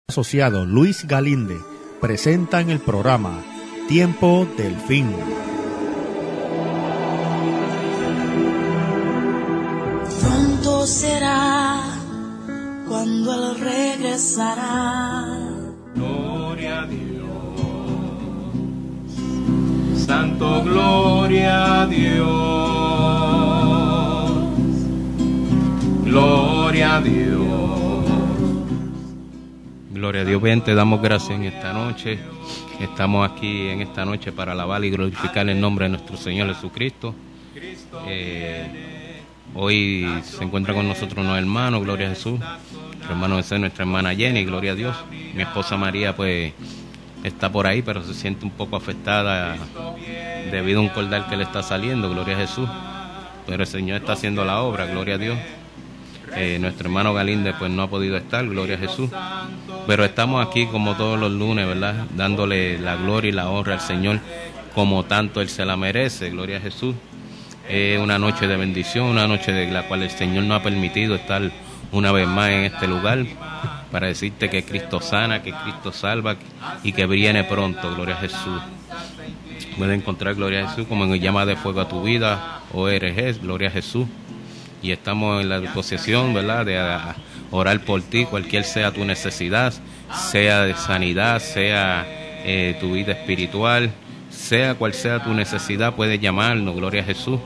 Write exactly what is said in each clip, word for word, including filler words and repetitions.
Asociado Luis Galinde presenta en el programa Tiempo del Fin. Pronto será cuando Él regresará. Gloria a Dios, Santo, gloria a Dios, gloria a Dios. Gloria a Dios. Bien, te damos gracias en esta noche. Estamos aquí en esta noche para alabar y glorificar el nombre de nuestro Señor Jesucristo. Eh, hoy se encuentra con nosotros unos hermanos, gloria a Jesús. Nuestro hermano es nuestra hermana Jenny, gloria a Dios. Mi esposa María, pues, está por ahí, pero se siente un poco afectada debido a un cordal que le está saliendo, gloria a Jesús. Pero el Señor está haciendo la obra, gloria a Dios. Eh, nuestro hermano Galinde pues no ha podido estar, gloria a Jesús, pero estamos aquí como todos los lunes, ¿verdad? Dándole la gloria y la honra al Señor como tanto Él se la merece, gloria a Jesús. Es eh, una noche de bendición, una noche de la cual el Señor nos ha permitido estar una vez más en este lugar para decirte que Cristo sana, que Cristo salva y que viene pronto, gloria a Jesús. Puedes encontrar, gloria a Jesús, como en llama de fuego a tu vida, O R G, gloria a Jesús. Y estamos en la disposición, ¿verdad?, de orar por ti, cualquier sea tu necesidad, sea de sanidad, sea eh, tu vida espiritual, sea cual sea tu necesidad, puedes llamarnos, gloria a Jesús.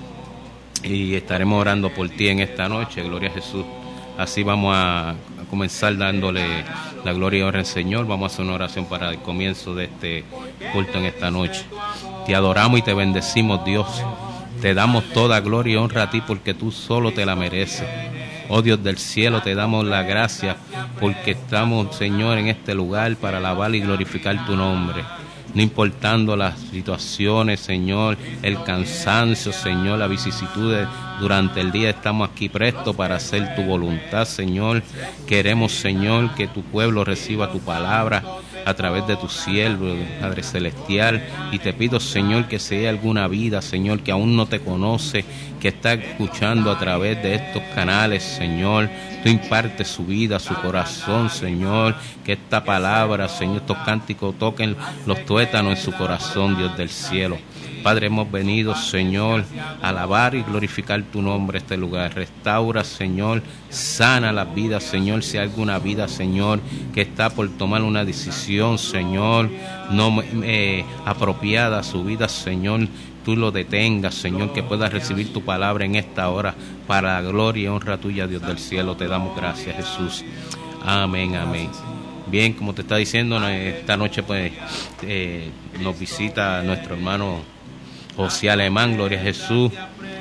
Y estaremos orando por ti en esta noche, gloria a Jesús. Así vamos a, a comenzar dándole la gloria y honra al Señor. Vamos a hacer una oración para el comienzo de este culto en esta noche. Te adoramos y te bendecimos, Dios. Te damos toda gloria y honra a ti porque tú solo te la mereces. Oh Dios del cielo, te damos la gracia porque estamos, Señor, en este lugar para alabar y glorificar tu nombre. No importando las situaciones, Señor, el cansancio, Señor, las vicisitudes durante el día, estamos aquí prestos para hacer tu voluntad, Señor. Queremos, Señor, que tu pueblo reciba tu palabra a través de tu siervo, Padre Celestial, y te pido, Señor, que si hay alguna vida, Señor, que aún no te conoce, que está escuchando a través de estos canales, Señor, tú impartes su vida, su corazón, Señor, que esta palabra, Señor, estos cánticos toquen los tuétanos en su corazón, Dios del cielo. Padre, hemos venido, Señor, a alabar y glorificar tu nombre en este lugar. Restaura, Señor, sana las vidas, Señor. Si hay alguna vida, Señor, que está por tomar una decisión, Señor, no eh, apropiada a su vida, Señor, tú lo detengas, Señor, que pueda recibir tu palabra en esta hora para la gloria y honra tuya, Dios del cielo. Te damos gracias, Jesús. Amén, amén. Bien, como te está diciendo, esta noche pues eh, nos visita nuestro hermano José Alemán, gloria a Jesús,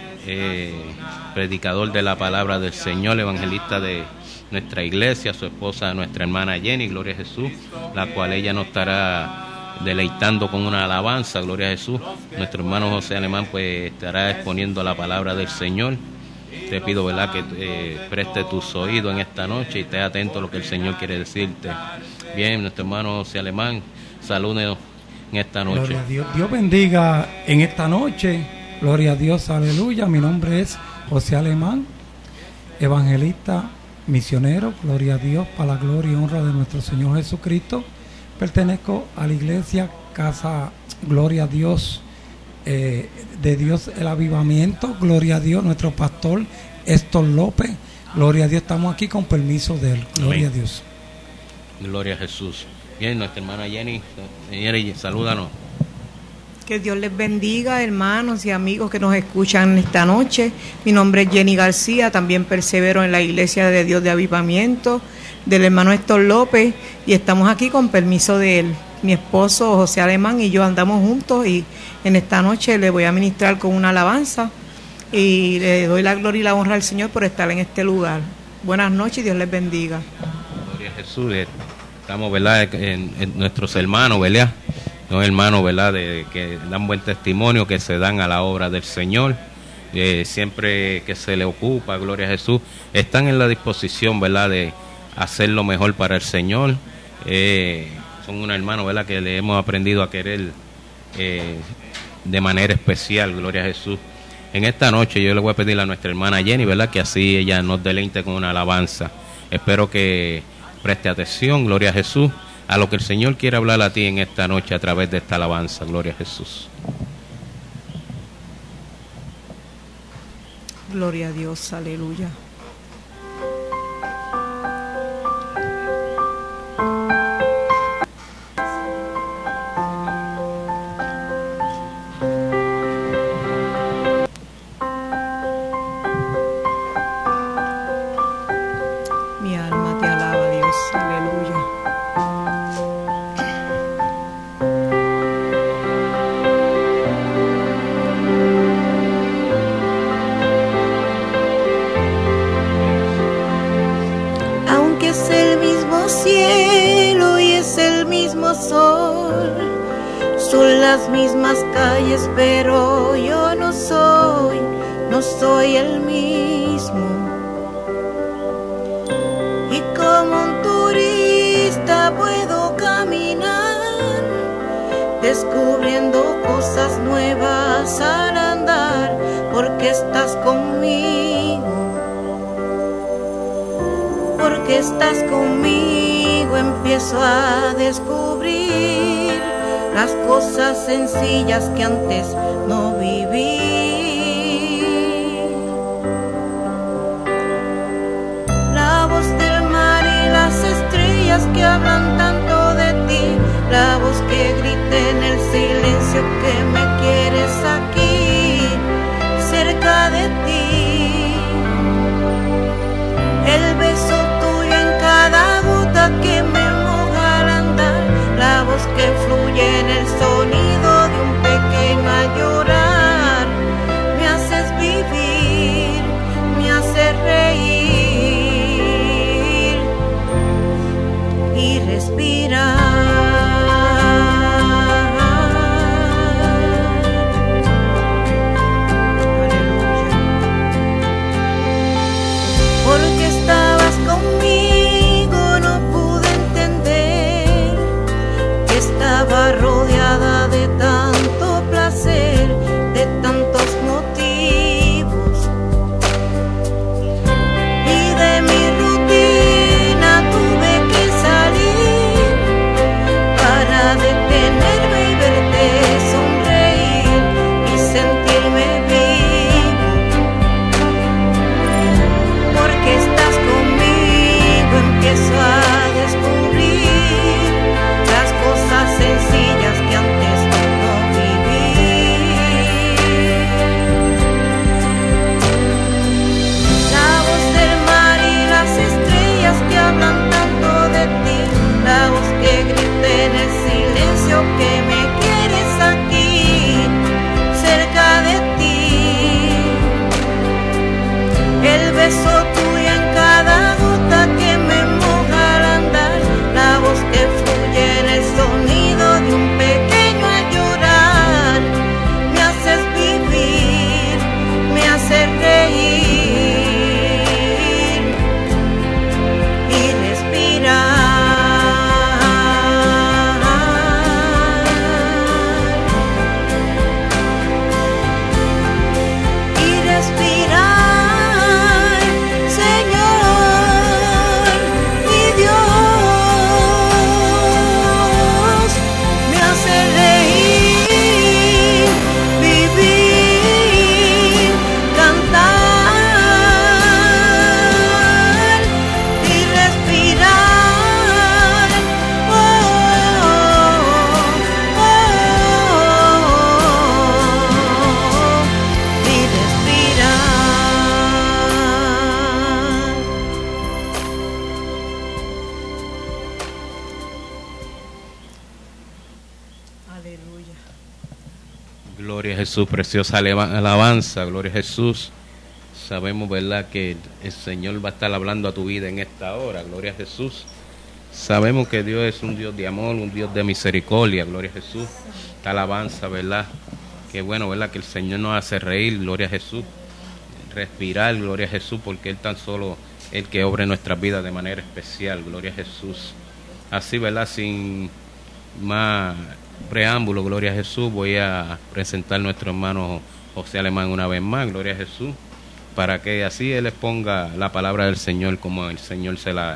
eh, predicador de la palabra del Señor, evangelista de nuestra iglesia, su esposa, nuestra hermana Jenny, gloria a Jesús, la cual ella nos estará deleitando con una alabanza, gloria a Jesús. Nuestro hermano José Alemán pues estará exponiendo la palabra del Señor. Te pido, ¿verdad?, que eh, preste tus oídos en esta noche y esté atento a lo que el Señor quiere decirte. Bien, nuestro hermano José Alemán, salúdenos en esta noche. Gloria a Dios. Dios bendiga en esta noche. Gloria a Dios, aleluya. Mi nombre es José Alemán, evangelista, misionero. Gloria a Dios, para la gloria y honra de nuestro Señor Jesucristo. Pertenezco a la iglesia Casa Gloria a Dios, eh, de Dios el Avivamiento. Gloria a Dios, nuestro pastor Héctor López. Gloria a Dios, estamos aquí con permiso de él. Gloria Amén. A Dios. Gloria a Jesús. Bien, nuestra hermana Jenny, Jenny, salúdanos. Que Dios les bendiga, hermanos y amigos que nos escuchan esta noche. Mi nombre es Jenny García, también persevero en la Iglesia de Dios de Avivamiento, del hermano Héctor López, y estamos aquí con permiso de él. Mi esposo José Alemán y yo andamos juntos y en esta noche le voy a ministrar con una alabanza y le doy la gloria y la honra al Señor por estar en este lugar. Buenas noches y Dios les bendiga. Gloria a Jesús. Estamos, ¿verdad?, en, en nuestros hermanos, ¿verdad? Son hermanos, ¿verdad?, de, que dan buen testimonio, que se dan a la obra del Señor. Eh, siempre que se le ocupa, gloria a Jesús, están en la disposición, ¿verdad?, de hacer lo mejor para el Señor. Eh, son unos hermanos, ¿verdad?, que le hemos aprendido a querer eh, de manera especial, gloria a Jesús. En esta noche yo le voy a pedir a nuestra hermana Jenny, ¿verdad?, que así ella nos deleite con una alabanza. Espero que preste atención, gloria a Jesús, a lo que el Señor quiere hablar a ti en esta noche a través de esta alabanza, gloria a Jesús. Gloria a Dios, aleluya. Mi alma te alaba, Dios, aleluya. Aunque es el mismo cielo y es el mismo sol, son las mismas calles, pero yo no soy, no soy el mismo. Y como un turista puedo caminar, descubriendo cosas nuevas al andar, porque estás conmigo. Porque estás conmigo, empiezo a descubrir las cosas sencillas que antes no viví. La voz del mar y las estrellas que hablan tanto de ti, la voz que grita en el silencio que me quieres aquí, cerca de ti. El beso tuyo en cada gota que me moja al andar, la voz que fluye en el sonido de un pequeño al llorar. Me haces vivir, me haces reír y respirar. Porque estabas conmigo, no pude entender que estaba rodeada de tanto placer, de tantos motivos. Y de mi rutina tuve que salir para detenerme y verte sonreír y sentirme vivo. Porque estás conmigo, empiezo a descubrir las cosas sencillas que antes no viví. La voz del mar y las estrellas que hablan tanto de ti, la voz que grita en el silencio que me quieres aquí, cerca de ti. El beso tuyo en cada gota que me moja al andar, la voz que fluye en el sonido de un pequeño al llorar. Me haces vivir, me haces reír y respirar. Y respirar, Señor, mi Dios, me hace reír, vivir, cantar y respirar. Oh, oh, oh, y respirar. Aleluya. Gloria a Jesús, preciosa aleva- alabanza, gloria a Jesús. Sabemos, ¿verdad?, que el Señor va a estar hablando a tu vida en esta hora, gloria a Jesús. Sabemos que Dios es un Dios de amor, un Dios de misericordia, gloria a Jesús. Esta alabanza, ¿verdad? Qué bueno, ¿verdad?, que el Señor nos hace reír, gloria a Jesús. Respirar, gloria a Jesús, porque Él tan solo el que obra en nuestras vidas de manera especial, gloria a Jesús. Así, ¿verdad?, sin más preámbulo, gloria a Jesús, voy a presentar a nuestro hermano José Alemán una vez más, gloria a Jesús, para que así él exponga la palabra del Señor como el Señor se la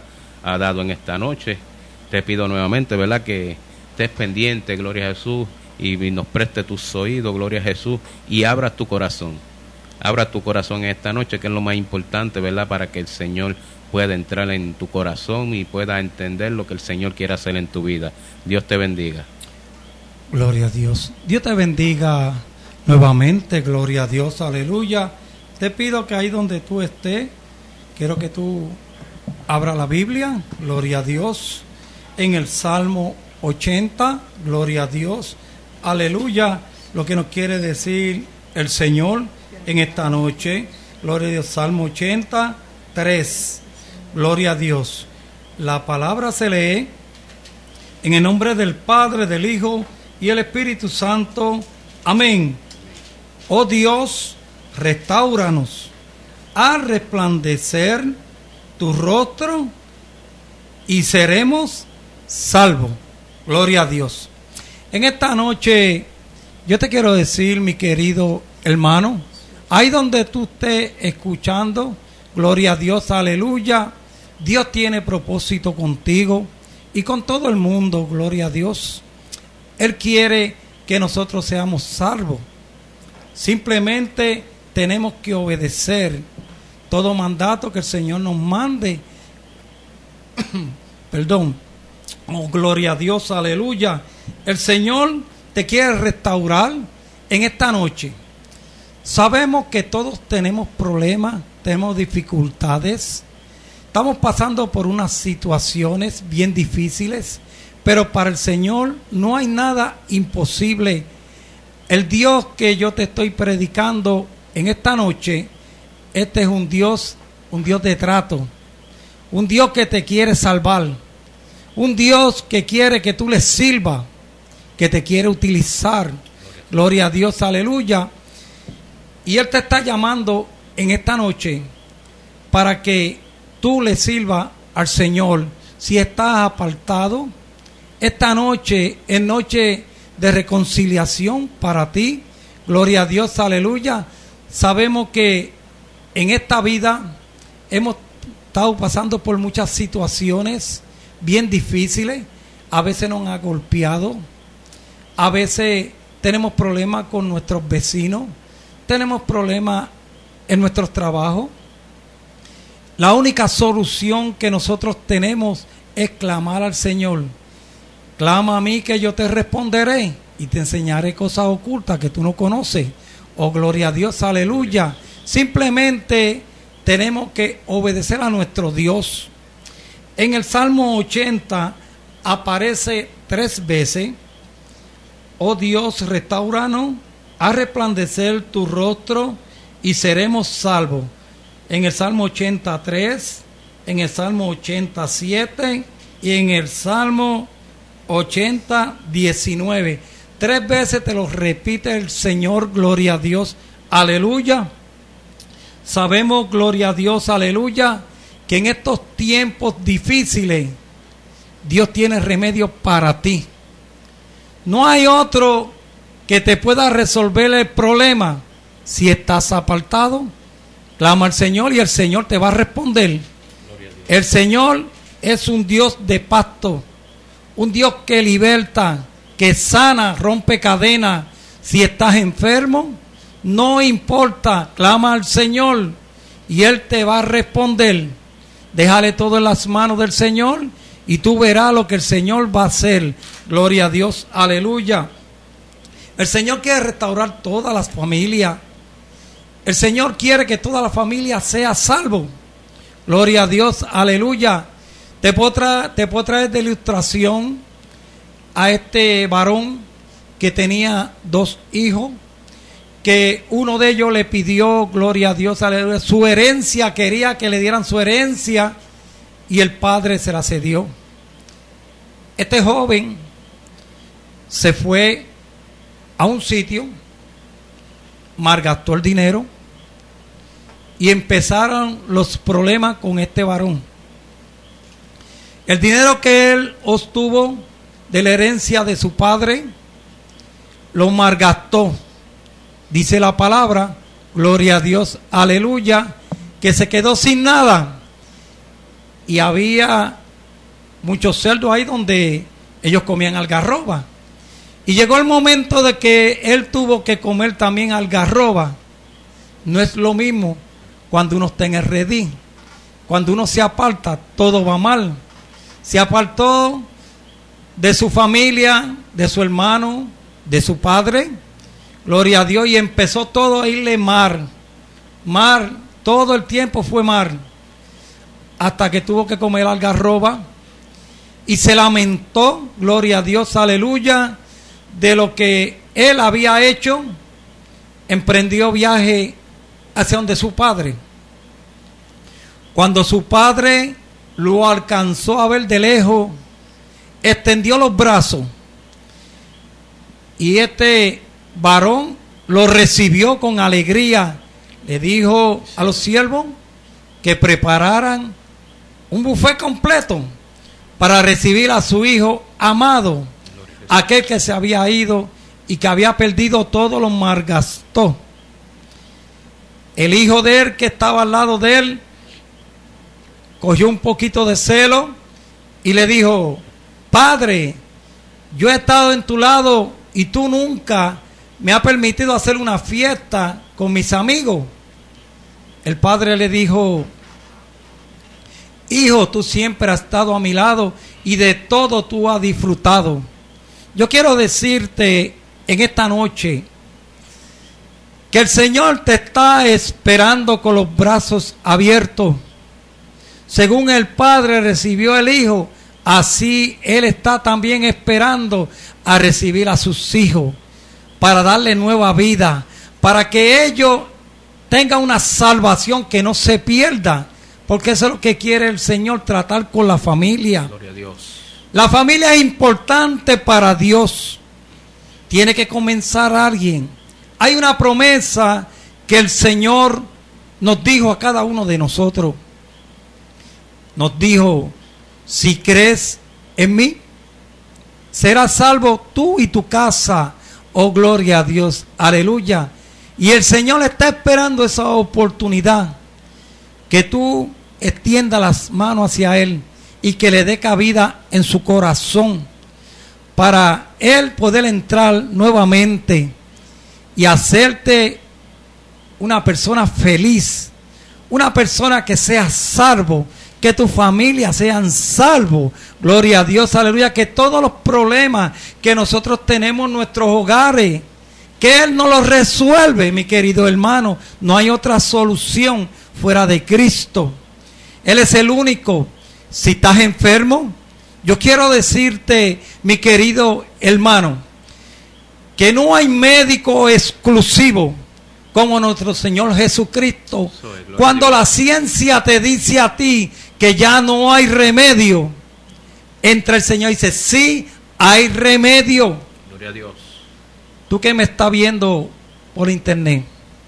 ha dado en esta noche. Te pido nuevamente, ¿verdad?, que estés pendiente, gloria a Jesús, y nos preste tus oídos, gloria a Jesús, y abra tu corazón. Abra tu corazón en esta noche, que es lo más importante, ¿verdad?, para que el Señor pueda entrar en tu corazón y pueda entender lo que el Señor quiere hacer en tu vida. Dios te bendiga. Gloria a Dios. Dios te bendiga nuevamente, gloria a Dios, aleluya. Te pido que ahí donde tú estés, quiero que tú abras la Biblia, gloria a Dios, en el Salmo ochenta, gloria a Dios, aleluya, lo que nos quiere decir el Señor en esta noche, gloria a Dios, Salmo ochenta, tres, gloria a Dios. La palabra se lee en el nombre del Padre, del Hijo y el Espíritu Santo, amén. Oh Dios, restáuranos, haz resplandecer tu rostro y seremos salvos. Gloria a Dios. En esta noche yo te quiero decir, mi querido hermano, ahí donde tú estés escuchando, gloria a Dios, aleluya, Dios tiene propósito contigo y con todo el mundo, gloria a Dios. Él quiere que nosotros seamos salvos. Simplemente tenemos que obedecer todo mandato que el Señor nos mande. Perdón. Oh, gloria a Dios, aleluya. El Señor te quiere restaurar en esta noche. Sabemos que todos tenemos problemas, tenemos dificultades. Estamos pasando por unas situaciones bien difíciles, pero para el Señor no hay nada imposible. El Dios que yo te estoy predicando en esta noche, este es un Dios, un Dios de trato, un Dios que te quiere salvar, un Dios que quiere que tú le sirvas, que te quiere utilizar. Gloria a Dios, aleluya. Y Él te está llamando en esta noche para que tú le sirvas al Señor. Si estás apartado, esta noche es noche de reconciliación para ti. Gloria a Dios, aleluya. Sabemos que en esta vida hemos estado pasando por muchas situaciones bien difíciles. A veces nos han golpeado, a veces tenemos problemas con nuestros vecinos, tenemos problemas en nuestros trabajos. La única solución que nosotros tenemos es clamar al Señor. Clama a mí que yo te responderé y te enseñaré cosas ocultas que tú no conoces. Oh, gloria a Dios, aleluya. Simplemente tenemos que obedecer a nuestro Dios. En el Salmo ochenta aparece tres veces: oh Dios, restauranos, haz resplandecer tu rostro y seremos salvos. En el Salmo ochenta y tres, en el Salmo ochenta y siete y en el Salmo ochenta, diecinueve. Tres veces te lo repite el Señor, gloria a Dios, aleluya. Sabemos, gloria a Dios, aleluya, que en estos tiempos difíciles Dios tiene remedio para ti. No hay otro que te pueda resolver el problema. Si estás apartado, clama al Señor y el Señor te va a responder. El Señor es un Dios de pacto, un Dios que liberta, que sana, rompe cadenas. Si estás enfermo, no importa, clama al Señor y Él te va a responder. Déjale todo en las manos del Señor y tú verás lo que el Señor va a hacer. Gloria a Dios, aleluya. El Señor quiere restaurar todas las familias. El Señor quiere que toda la familia sea salvo. Gloria a Dios, aleluya. Te puedo traer, te puedo traer de ilustración a este varón que tenía dos hijos, que uno de ellos le pidió, gloria a Dios, aleluya, su herencia, quería que le dieran su herencia y el padre se la cedió. Este joven se fue a un sitio, malgastó el dinero y empezaron los problemas con este varón. El dinero que él obtuvo de la herencia de su padre lo malgastó. Dice la palabra, gloria a Dios, aleluya, que se quedó sin nada. Y había muchos cerdos ahí donde ellos comían algarroba. Y llegó el momento de que él tuvo que comer también algarroba. No es lo mismo cuando uno está en el redil. Cuando uno se aparta, todo va mal. Se apartó de su familia, de su hermano, de su padre, gloria a Dios, y empezó todo a irle mar, mar, todo el tiempo fue mar, hasta que tuvo que comer algarroba, y se lamentó, gloria a Dios, aleluya, de lo que él había hecho. Emprendió viaje hacia donde su padre. Cuando su padre lo alcanzó a ver de lejos, extendió los brazos, y este varón lo recibió con alegría. Le dijo a los siervos que prepararan un buffet completo para recibir a su hijo amado, aquel que se había ido y que había perdido todo, lo malgastó. El hijo de él, que estaba al lado de él, cogió un poquito de celo y le dijo: Padre, yo he estado en tu lado y tú nunca me has permitido hacer una fiesta con mis amigos. El padre le dijo: Hijo, tú siempre has estado a mi lado y de todo tú has disfrutado. Yo quiero decirte en esta noche que el Señor te está esperando con los brazos abiertos. Según el Padre recibió el Hijo, así Él está también esperando a recibir a sus hijos para darle nueva vida, para que ellos tengan una salvación que no se pierda, porque eso es lo que quiere el Señor, tratar con la familia. Gloria a Dios. La familia es importante para Dios. Tiene que comenzar alguien. Hay una promesa que el Señor nos dijo a cada uno de nosotros. Nos dijo: si crees en mí, serás salvo tú y tu casa. Oh, gloria a Dios, aleluya. Y el Señor está esperando esa oportunidad, que tú extiendas las manos hacia Él y que le dé cabida en su corazón, para Él poder entrar nuevamente y hacerte una persona feliz, una persona que sea salvo, que tu familia sean salvos. Gloria a Dios, aleluya. Que todos los problemas que nosotros tenemos en nuestros hogares, que Él no los resuelve, mi querido hermano. No hay otra solución fuera de Cristo. Él es el único. Si estás enfermo, yo quiero decirte, mi querido hermano, que no hay médico exclusivo como nuestro Señor Jesucristo. Cuando la ciencia te dice a ti que ya no hay remedio, entra el Señor y dice: sí, hay remedio. Gloria a Dios. Tú que me estás viendo por internet,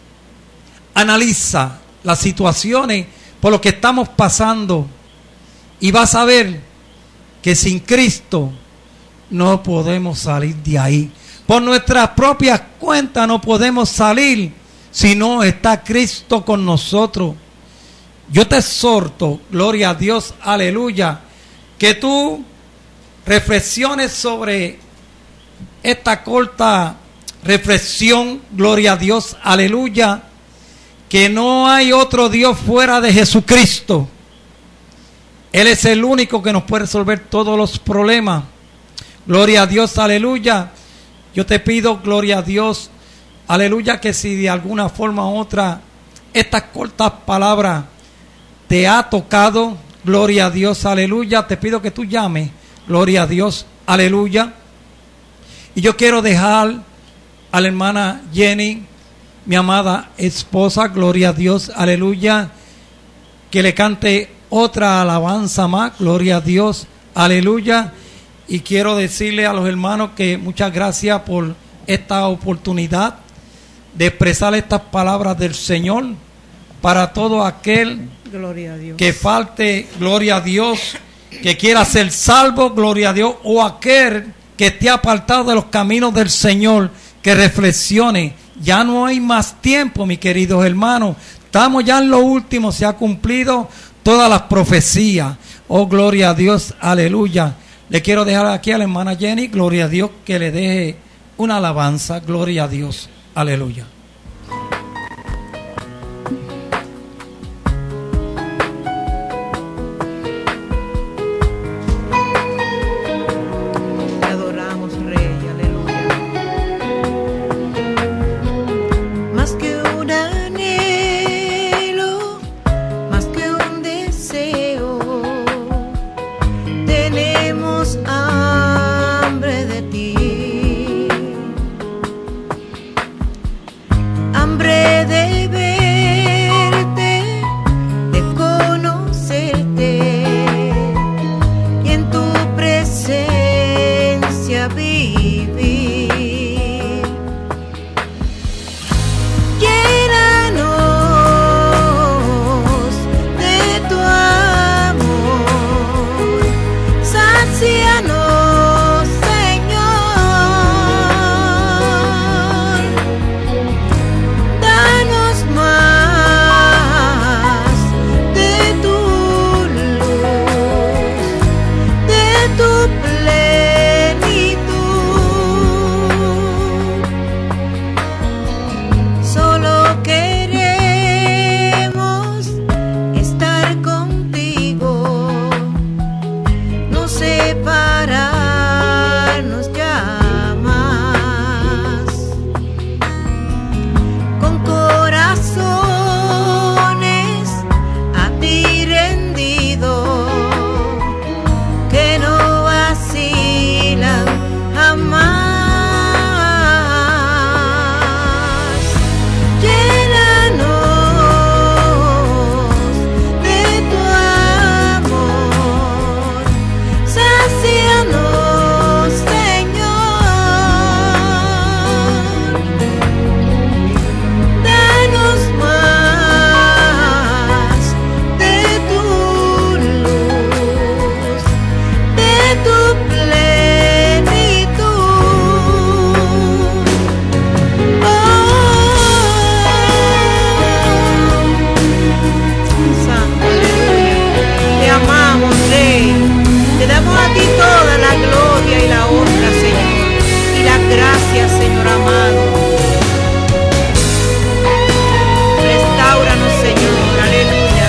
analiza las situaciones por lo que estamos pasando y vas a ver que sin Cristo no podemos salir de ahí. Por nuestras propias cuentas no podemos salir si no está Cristo con nosotros. Yo te exhorto, gloria a Dios, aleluya, que tú reflexiones sobre esta corta reflexión, gloria a Dios, aleluya, que no hay otro Dios fuera de Jesucristo. Él es el único que nos puede resolver todos los problemas. Gloria a Dios, aleluya. Yo te pido, gloria a Dios, aleluya, que si de alguna forma u otra estas cortas palabras te ha tocado, gloria a Dios, aleluya, te pido que tú llames, gloria a Dios, aleluya. Y yo quiero dejar a la hermana Jenny, mi amada esposa, gloria a Dios, aleluya, que le cante otra alabanza más, gloria a Dios, aleluya. Y quiero decirle a los hermanos que muchas gracias por esta oportunidad de expresar estas palabras del Señor para todo aquel Gloria a Dios. que falte, gloria a Dios, que quiera ser salvo, gloria a Dios, o aquel que esté apartado de los caminos del Señor, que reflexione. Ya no hay más tiempo, mis queridos hermanos. Estamos ya en lo último, se ha cumplido todas las profecías. Oh, gloria a Dios, aleluya. Le quiero dejar aquí a la hermana Jenny, gloria a Dios, que le deje una alabanza, gloria a Dios, aleluya. Te adoramos, Rey, aleluya. Más que un anhelo, más que un deseo, tenemos hambre de ti. Hambre de verte, de conocerte y en tu presencia vivir. Llénanos de tu amor, sácianos, Señor. Danos más de tu luz, de tu plenitud. Solo queremos estar contigo, no separarnos ya más. Con corazones a ti rendidos, que no vacilan jamás. Llénanos de tu amor, sácianos, Señor. Danos más de tu luz, de tu plenitud. Oh, Santo, aleluya. Te amamos, Rey. Te damos a ti toda la gloria y la honra, Señor, y las gracias, Señor amado. Restáuranos, Señor, aleluya.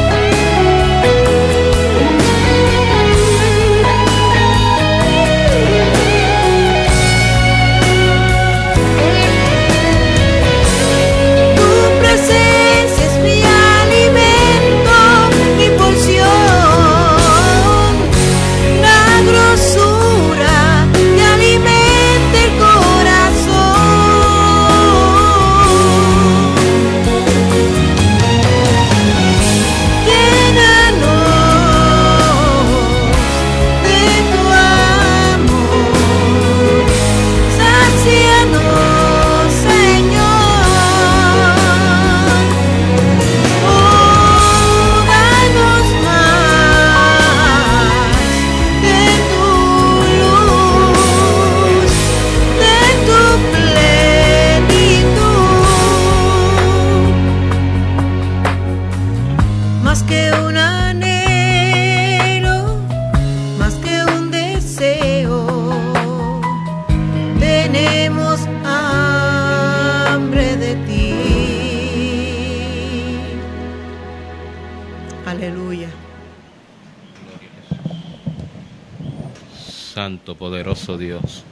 Tu presencia es mi alimento, mi porción, la grosura que alimenta el corazón. Llénanos de tu amor, sácianos, Señor. Oh, danos más de tu luz, de tu plenitud. Más que un anhelo, más que un deseo, tenemos hambre de ti. Aleluya. Santo, poderoso Dios.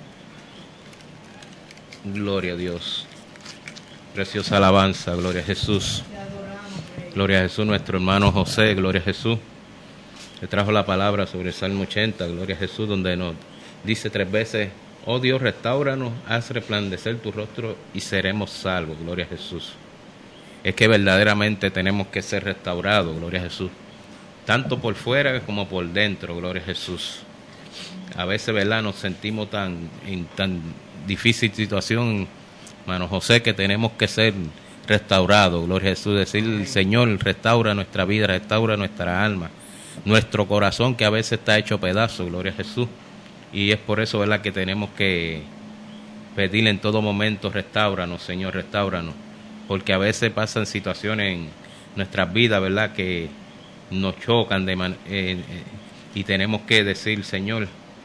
Gloria a Dios. Preciosa alabanza, gloria a Jesús. Gloria a Jesús, nuestro hermano José, gloria a Jesús. Le trajo la palabra sobre el Salmo ochenta, gloria a Jesús, donde nos dice tres veces: oh Dios, restáuranos, haz resplandecer tu rostro y seremos salvos, gloria a Jesús. Es que verdaderamente tenemos que ser restaurados, gloria a Jesús, tanto por fuera como por dentro, gloria a Jesús. A veces, ¿verdad?, nos sentimos tan en tan difícil situación, hermano José, que tenemos que ser restaurados, gloria a Jesús. Decir: Señor, restaura nuestra vida, restaura nuestra alma, nuestro corazón, que a veces está hecho pedazos, gloria a Jesús. Y es por eso, ¿verdad?, que tenemos que pedirle en todo momento: restáuranos, Señor, restáuranos. Porque a veces pasan situaciones en nuestras vidas, ¿verdad?, que nos chocan de man- eh, eh, y tenemos que decir, Señor,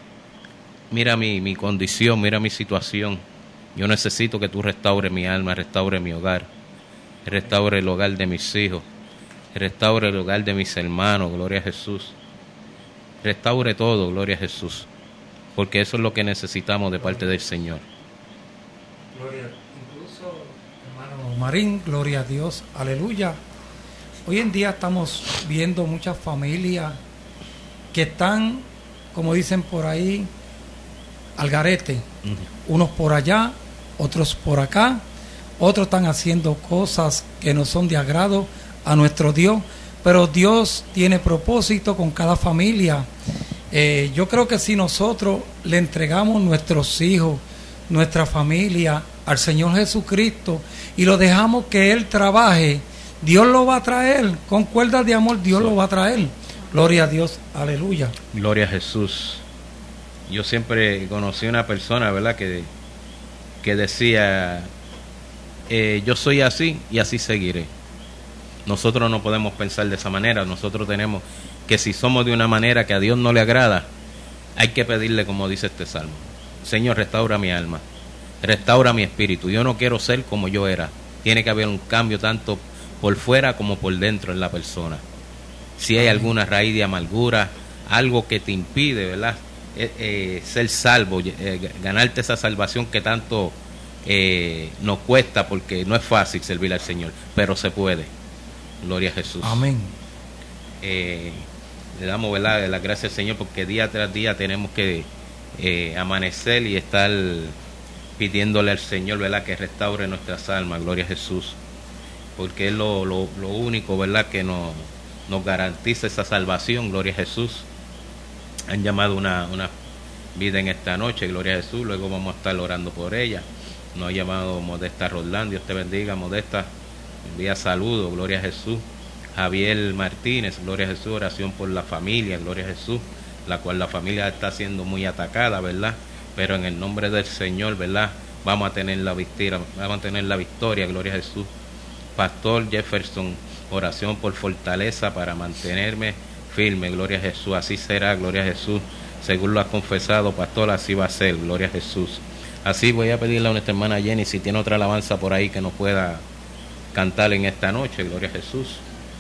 mira mi, mi condición, mira mi situación. Yo necesito que tú restaures mi alma, restaure mi hogar, restaure el hogar de mis hijos, restaure el hogar de mis hermanos, gloria a Jesús. Restaure todo, gloria a Jesús, porque eso es lo que necesitamos de parte del Señor. Gloria, incluso, hermano Marín, gloria a Dios, aleluya. Hoy en día estamos viendo muchas familias que están, como dicen por ahí, al garete. Uh-huh. Unos por allá, otros por acá, otros están haciendo cosas que no son de agrado a nuestro Dios, pero Dios tiene propósito con cada familia. Eh, yo creo que si nosotros le entregamos nuestros hijos, nuestra familia al Señor Jesucristo y lo dejamos que Él trabaje, Dios lo va a traer, con cuerdas de amor Dios sí. lo va a traer. Gloria a Dios, aleluya. Gloria a Jesús. Yo siempre conocí una persona, ¿verdad?, que, que decía, eh, yo soy así y así seguiré. Nosotros no podemos pensar de esa manera. Nosotros tenemos que, si somos de una manera que a Dios no le agrada, hay que pedirle, como dice este salmo: Señor, restaura mi alma, restaura mi espíritu. Yo no quiero ser como yo era. Tiene que haber un cambio tanto por fuera como por dentro en la persona. Si hay alguna raíz de amargura, algo que te impide, ¿verdad?, eh, eh, ser salvo, eh, ganarte esa salvación que tanto eh, nos cuesta, porque no es fácil servir al Señor, pero se puede. Gloria a Jesús. Amén. Eh, le damos, ¿verdad?, las gracias al Señor, porque día tras día tenemos que eh, amanecer y estar pidiéndole al Señor, ¿verdad?, que restaure nuestras almas. Gloria a Jesús, porque es lo, lo, lo único, ¿verdad?, que nos, nos garantiza esa salvación. Gloria a Jesús. Han llamado una, una vida en esta noche, gloria a Jesús. Luego vamos a estar orando por ella. Nos ha llamado Modesta Roldán. Dios te bendiga, Modesta. Envía saludos, gloria a Jesús. Javier Martínez, gloria a Jesús. Oración por la familia, gloria a Jesús, la cual la familia está siendo muy atacada, ¿verdad? Pero en el nombre del Señor, ¿verdad?, vamos a tener la victoria, vamos a tener la victoria, gloria a Jesús. Pastor Jefferson, oración por fortaleza para mantenerme firme, gloria a Jesús. Así será, gloria a Jesús, según lo has confesado, pastor, así va a ser, gloria a Jesús. Así voy a pedirle a nuestra hermana Jenny si tiene otra alabanza por ahí que nos pueda cantar en esta noche. Gloria a Jesús.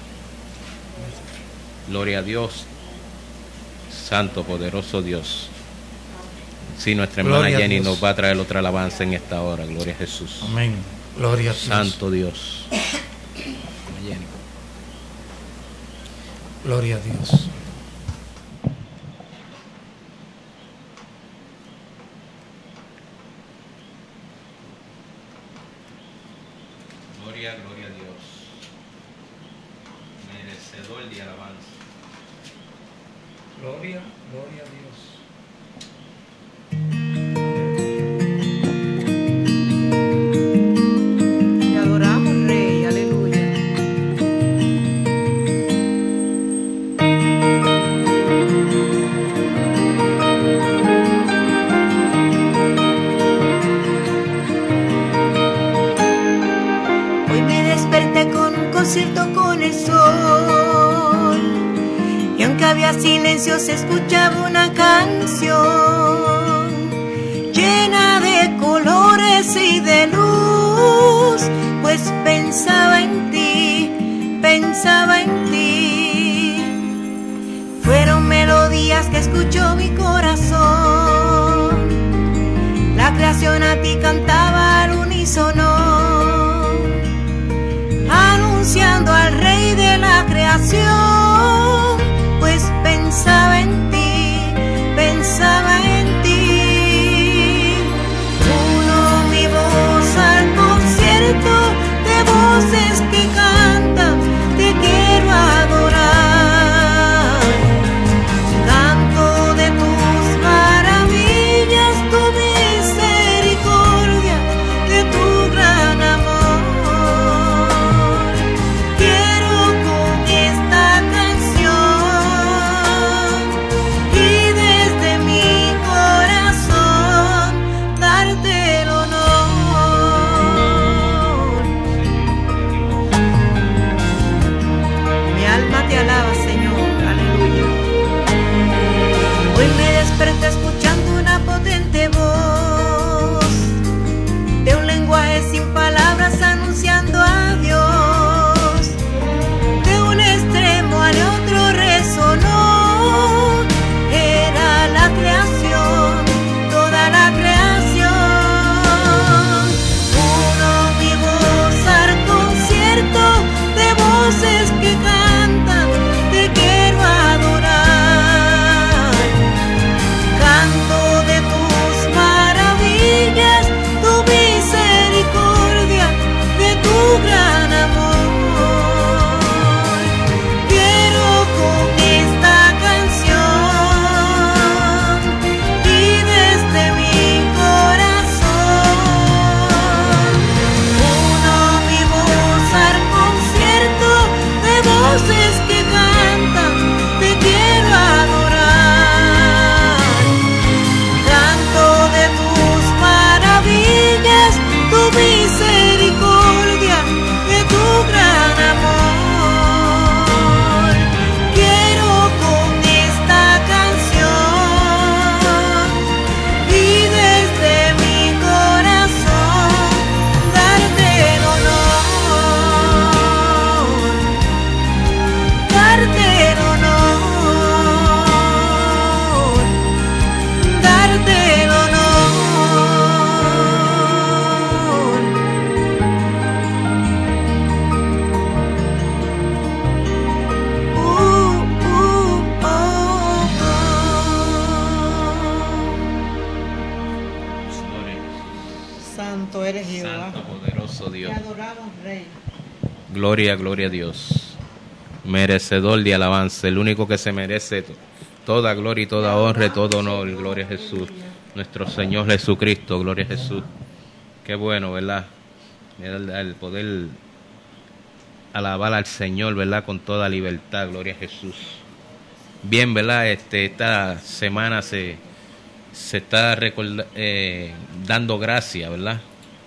Gloria a Dios, santo, poderoso Dios. Sí, nuestra hermana Gloria Jenny nos va a traer otra alabanza en esta hora. Gloria a Jesús. Amén. Gloria a Dios. Santo Dios. Jenny. Gloria a Dios. Gloria, gloria a Dios. Merecedor de alabanza. Gloria, gloria a Dios. Te adoramos, Rey, aleluya. Hoy me desperté con un concierto con el sol, y aunque había silencio se escuchaba una canción llena de colores y de luz, pues pensaba en ti, pensaba en ti. Fueron melodías que escuchó mi corazón, la creación a ti cantaba al unísono, anunciando al Rey de la creación, pues pensaba en ti, pensaba en ti. Uno mi voz al concierto de voces que cantan, te quiero adorar. Canto de tus santo eres Jehová. Santo, poderoso Dios. Te adoramos, Rey. Gloria, gloria a Dios. Merecedor de alabanza, el único que se merece toda gloria y toda honra y todo honor. Gloria a Jesús. Nuestro Señor Jesucristo, gloria a Jesús. Qué bueno, ¿verdad? El, el poder alabar al Señor, ¿verdad? Con toda libertad, gloria a Jesús. Bien, ¿verdad? Este, esta semana se, se está recorda, eh, dando gracia, ¿verdad?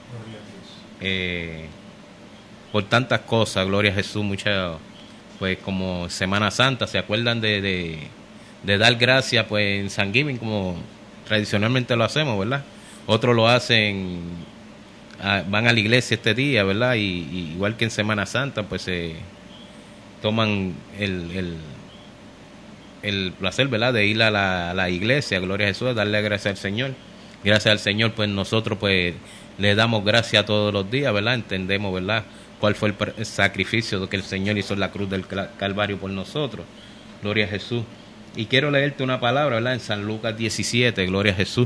Eh, por tantas cosas, gloria a Jesús. Muchas, pues como Semana Santa, ¿se acuerdan de, de, de dar gracias? Pues en San Giving, como tradicionalmente lo hacemos, ¿verdad? Otros lo hacen, a, van a la iglesia este día, ¿verdad? Y, y igual que en Semana Santa, pues se eh, toman el, el, el placer, ¿verdad? De ir a la, a la iglesia, gloria a Jesús, darle gracias al Señor. Gracias al Señor, pues nosotros pues le damos gracias todos los días, ¿verdad? Entendemos, ¿verdad? Cuál fue el, el sacrificio que el Señor hizo en la cruz del Calvario por nosotros. Gloria a Jesús. Y quiero leerte una palabra, ¿verdad? En San Lucas diecisiete, gloria a Jesús.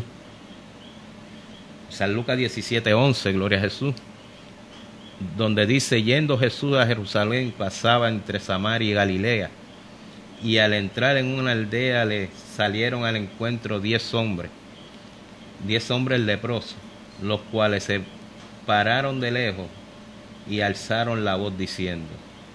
San Lucas diecisiete, once, gloria a Jesús. Donde dice, yendo Jesús a Jerusalén, pasaba entre Samaria y Galilea. Y al entrar en una aldea le salieron al encuentro diez hombres, diez hombres leprosos, los cuales se pararon de lejos y alzaron la voz diciendo,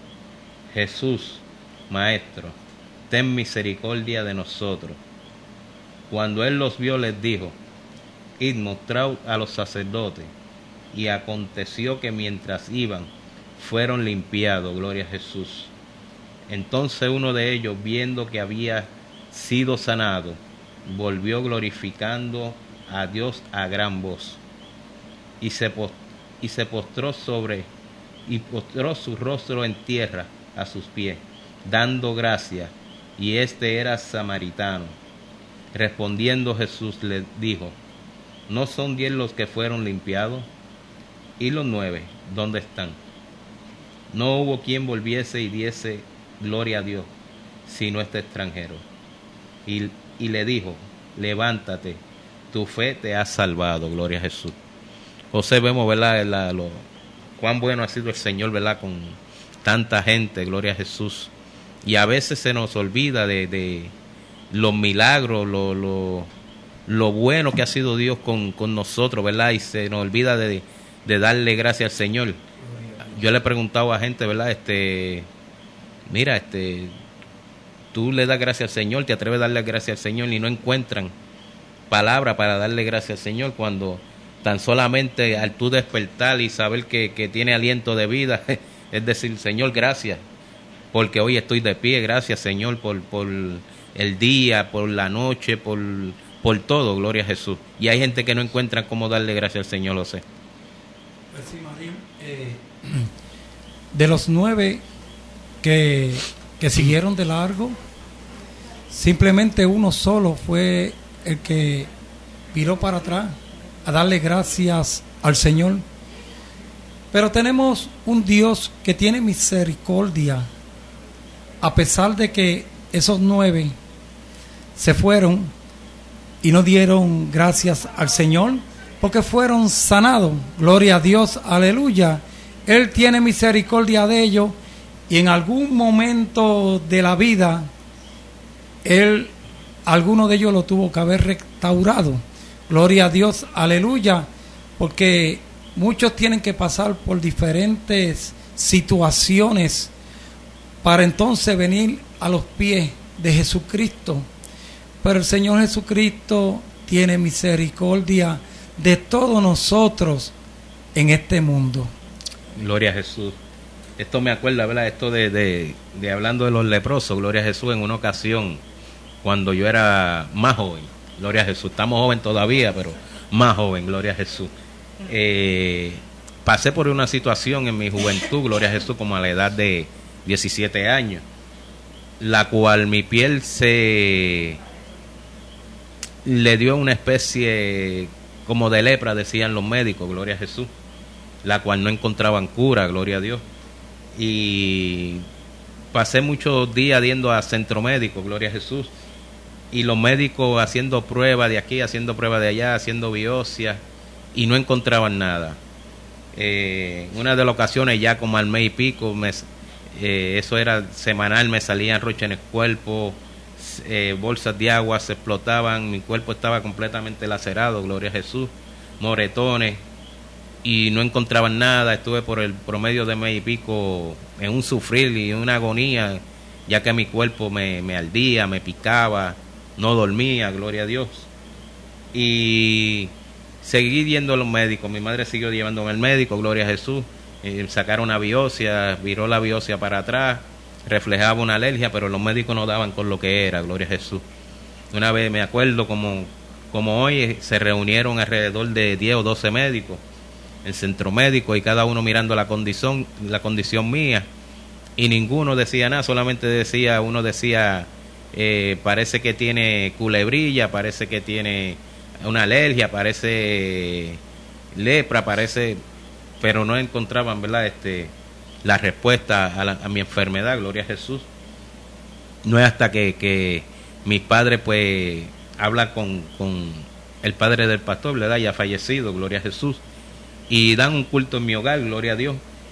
Jesús, Maestro, ten misericordia de nosotros. Cuando él los vio, les dijo, id, mostrad a los sacerdotes. Y aconteció que mientras iban, fueron limpiados, gloria a Jesús. Entonces uno de ellos, viendo que había sido sanado, volvió glorificando a Dios a gran voz, y se postró, y se postró sobre, y postró su rostro en tierra a sus pies, dando gracias. Y este era samaritano. Respondiendo Jesús le dijo, ¿no son diez los que fueron limpiados? ¿Y los nueve dónde están? No hubo quien volviese y diese gloria a Dios, sino este extranjero. Y, y le dijo, levántate, tu fe te ha salvado, gloria a Jesús. José, vemos, ¿verdad? La, lo, cuán bueno ha sido el Señor, ¿verdad? Con tanta gente, gloria a Jesús. Y a veces se nos olvida de, de los milagros, lo, lo, lo bueno que ha sido Dios con, con nosotros, ¿verdad? Y se nos olvida de, de darle gracias al Señor. Yo le he preguntado a gente, ¿verdad? Este, mira, este, tú le das gracias al Señor, te atreves a darle gracias al Señor y no encuentran palabra para darle gracias al Señor cuando tan solamente al tú despertar y saber que, que tiene aliento de vida, es decir, Señor, gracias, porque hoy estoy de pie, gracias, Señor, por, por el día, por la noche, por, por todo, gloria a Jesús. Y hay gente que no encuentra cómo darle gracias al Señor, lo sé. Pues sí, Marín, eh, de los nueve que, que siguieron de largo, simplemente uno solo fue el que viró para atrás a darle gracias al Señor. Pero tenemos un Dios que tiene misericordia, a pesar de que esos nueve se fueron y no dieron gracias al Señor, porque fueron sanados. Gloria a Dios, aleluya. Él tiene misericordia de ellos y en algún momento de la vida, Él, alguno de ellos lo tuvo que haber restaurado. Gloria a Dios, aleluya, porque muchos tienen que pasar por diferentes situaciones para entonces venir a los pies de Jesucristo. Pero el Señor Jesucristo tiene misericordia de todos nosotros en este mundo. Gloria a Jesús. Esto me acuerda, ¿verdad? Esto de, de, de hablando de los leprosos, gloria a Jesús, en una ocasión, cuando yo era más joven, gloria a Jesús, estamos joven todavía, pero más joven, gloria a Jesús. Eh, pasé por una situación en mi juventud, gloria a Jesús, como a la edad de diecisiete años, la cual mi piel se le dio una especie como de lepra, decían los médicos, gloria a Jesús, la cual no encontraban cura, gloria a Dios. Y pasé muchos días yendo a centro médico, gloria a Jesús, y los médicos haciendo pruebas de aquí, haciendo pruebas de allá, haciendo biopsias, y no encontraban nada. Eh, una de las ocasiones, ya como al mes y pico, me, eh, eso era semanal, me salían roches en el cuerpo, eh, bolsas de agua se explotaban, mi cuerpo estaba completamente lacerado, gloria a Jesús, moretones, y no encontraban nada. Estuve por el promedio de mes y pico en un sufrir y una agonía, ya que mi cuerpo me, me ardía, me picaba, no dormía, gloria a Dios. Y seguí yendo a los médicos, mi madre siguió llevándome al médico, gloria a Jesús. Eh, sacaron una biopsia, viró la biopsia para atrás, reflejaba una alergia, pero los médicos no daban con lo que era, gloria a Jesús. Una vez me acuerdo, como, como hoy, se reunieron alrededor de diez o doce médicos en centro médico, y cada uno mirando la condición, la condición mía, y ninguno decía nada, solamente decía, uno decía, eh, parece que tiene culebrilla, parece que tiene una alergia, parece lepra, parece, pero no encontraban, ¿verdad?, este, la respuesta a, la, a mi enfermedad, gloria a Jesús. No es hasta que, que mis padres, pues, hablan con, con el padre del pastor, ¿verdad?, ya fallecido, gloria a Jesús, y dan un culto en mi hogar, gloria a Dios.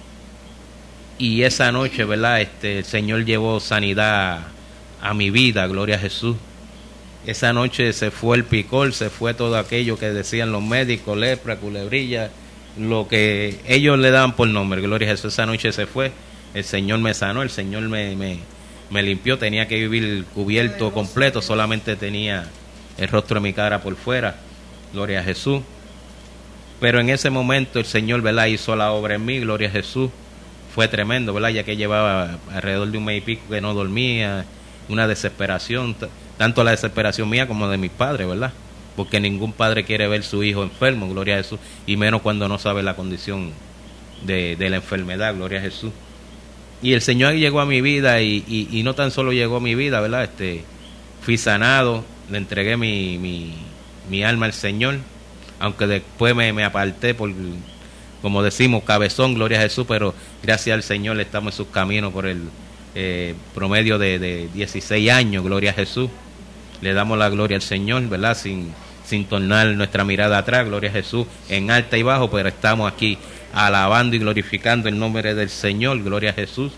Y esa noche, ¿verdad?, este, el Señor llevó sanidad a mi vida, gloria a Jesús. Esa noche se fue el picor, se fue todo aquello que decían los médicos, lepra, culebrilla, lo que ellos le daban por nombre, gloria a Jesús. Esa noche se fue, el Señor me sanó, el Señor me, me, me limpió. Tenía que vivir cubierto completo, solamente tenía el rostro de mi cara por fuera, gloria a Jesús. Pero en ese momento el Señor, ¿verdad?, hizo la obra en mí, gloria a Jesús. Fue tremendo, ¿verdad?, ya que llevaba alrededor de un mes y pico que no dormía, una desesperación, tanto la desesperación mía como de mis padres, ¿verdad?, porque ningún padre quiere ver su hijo enfermo, gloria a Jesús, y menos cuando no sabe la condición de, de la enfermedad, gloria a Jesús. Y el Señor llegó a mi vida, y, y, y no tan solo llegó a mi vida, ¿verdad?, este, fui sanado, le entregué mi, mi, mi alma al Señor, aunque después me, me aparté por, como decimos, cabezón, gloria a Jesús, pero gracias al Señor estamos en sus caminos por el eh, promedio de, de dieciséis años, gloria a Jesús. Le damos la gloria al Señor, ¿verdad?, sin, sin tornar nuestra mirada atrás, gloria a Jesús, en alta y bajo, pero estamos aquí alabando y glorificando el nombre del Señor, gloria a Jesús.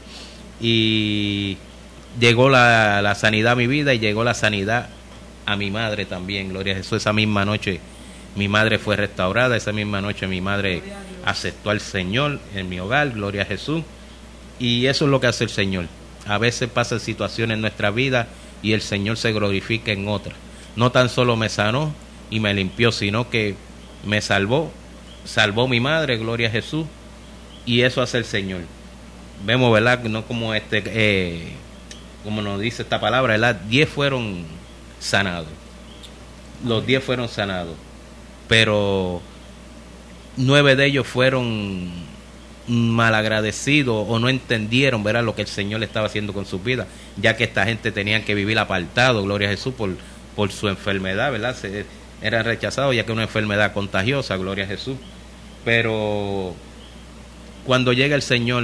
Y llegó la, la sanidad a mi vida, y llegó la sanidad a mi madre también, gloria a Jesús. Esa misma noche mi madre fue restaurada, esa misma noche mi madre aceptó al Señor en mi hogar, gloria a Jesús. Y eso es lo que hace el Señor. A veces pasan situaciones en nuestra vida y el Señor se glorifica en otras. No tan solo me sanó y me limpió, sino que me salvó, salvó mi madre, gloria a Jesús, y eso hace el Señor. Vemos, ¿verdad?, no como este, eh, como nos dice esta palabra, ¿verdad?, diez fueron sanados, los diez fueron sanados, pero nueve de ellos fueron malagradecidos o no entendieron, ¿verdad?, lo que el Señor estaba haciendo con sus vidas, ya que esta gente tenía que vivir apartado, gloria a Jesús, por, por su enfermedad, ¿verdad? Se, eran rechazados, ya que es una enfermedad contagiosa, gloria a Jesús. Pero cuando llega el Señor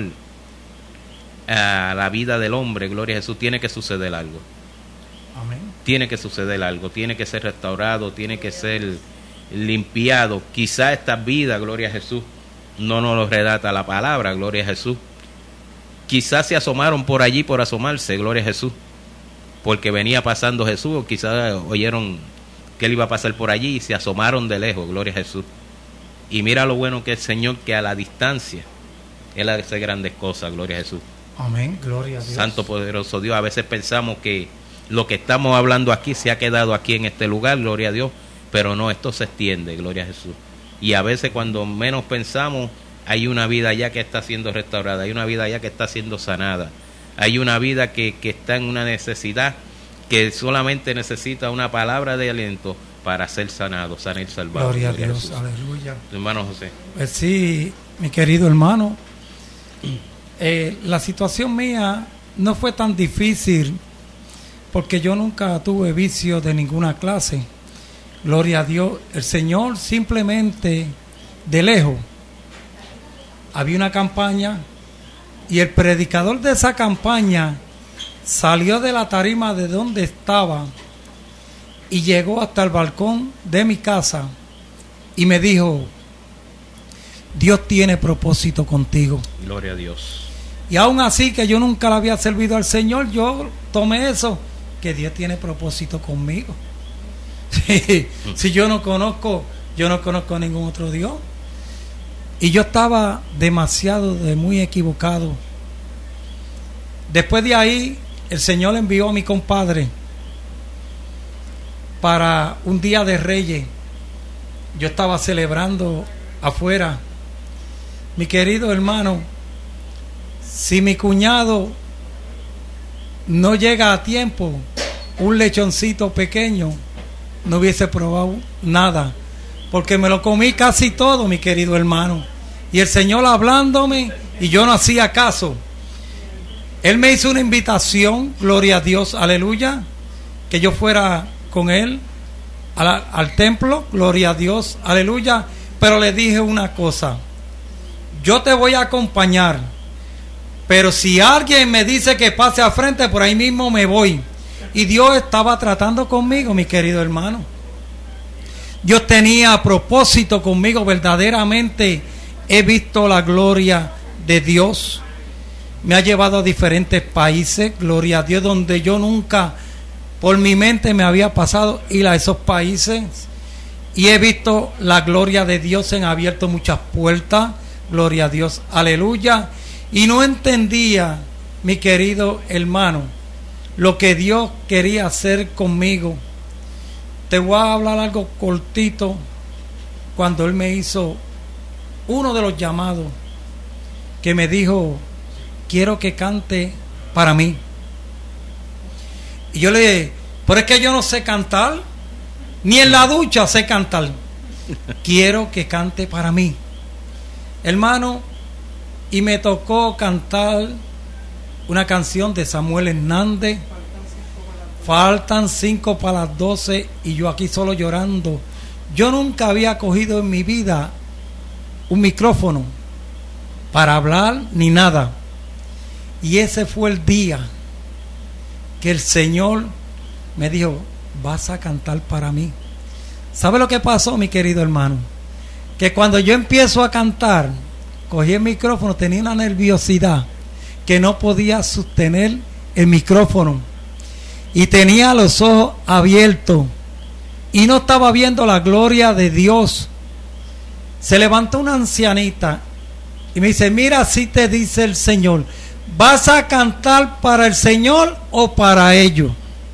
a la vida del hombre, gloria a Jesús, tiene que suceder algo. Amén. Tiene que suceder algo, tiene que ser restaurado, tiene que ser limpiado. Quizá esta vida, gloria a Jesús, no nos lo relata la palabra, gloria a Jesús. Quizás se asomaron por allí por asomarse, gloria a Jesús, porque venía pasando Jesús, o quizás oyeron que él iba a pasar por allí y se asomaron de lejos, gloria a Jesús. Y mira lo bueno que es el Señor, que a la distancia Él hace grandes cosas, gloria a Jesús. Amén, gloria a Dios. Santo poderoso Dios, a veces pensamos que lo que estamos hablando aquí se ha quedado aquí en este lugar, gloria a Dios, pero no, esto se extiende, gloria a Jesús. Y a veces cuando menos pensamos, hay una vida ya que está siendo restaurada, hay una vida ya que está siendo sanada, hay una vida que, que está en una necesidad, que solamente necesita una palabra de aliento para ser sanado, sanar y salvado. Gloria, gloria a Dios, a aleluya. Hermano José. Pues sí, mi querido hermano, eh, la situación mía no fue tan difícil porque yo nunca tuve vicio de ninguna clase. Gloria a Dios. El Señor simplemente de lejos había una campaña y el predicador de esa campaña salió de la tarima de donde estaba y llegó hasta el balcón de mi casa y me dijo: Dios tiene propósito contigo. Gloria a Dios. Y aún así que yo nunca le había servido al Señor, yo tomé eso, que Dios tiene propósito conmigo. Si, si yo no conozco, yo no conozco a ningún otro Dios. Y yo estaba demasiado, de muy equivocado. Después de ahí, el Señor envió a mi compadre para un día de Reyes. Yo estaba celebrando afuera. Mi querido hermano, si mi cuñado no llega a tiempo, un lechoncito pequeño, no hubiese probado nada, porque me lo comí casi todo, mi querido hermano. Y el Señor hablándome y yo no hacía caso. Él me hizo una invitación, gloria a Dios, aleluya, que yo fuera con él al, al templo, gloria a Dios, aleluya. Pero le dije una cosa: yo te voy a acompañar, pero si alguien me dice que pase al frente, por ahí mismo me voy. Y Dios estaba tratando conmigo, mi querido hermano. Dios tenía propósito conmigo, verdaderamente he visto la gloria de Dios. Me ha llevado a diferentes países, gloria a Dios, donde yo nunca por mi mente me había pasado ir a esos países. Y he visto la gloria de Dios, se han abierto muchas puertas, gloria a Dios, aleluya. Y no entendía, mi querido hermano, lo que Dios quería hacer conmigo. Te voy a hablar algo cortito. Cuando Él me hizo uno de los llamados, que me dijo: quiero que cante para mí. Y yo le dije: pero es que yo no sé cantar, ni en la ducha sé cantar. Quiero que cante para mí, hermano. Y me tocó cantar una canción de Samuel Hernández, faltan cinco para las doce, y yo aquí solo llorando. Yo nunca había cogido en mi vida un micrófono para hablar ni nada. Y ese fue el día que el Señor me dijo: vas a cantar para mí. ¿Sabe lo que pasó, mi querido hermano? Que cuando yo empiezo a cantar, cogí el micrófono, tenía una nerviosidad que no podía sostener el micrófono, y tenía los ojos abiertos y no estaba viendo la gloria de Dios. Se levantó una ancianita y me dice: mira, así te dice el Señor, ¿vas a cantar para el Señor o para ellos?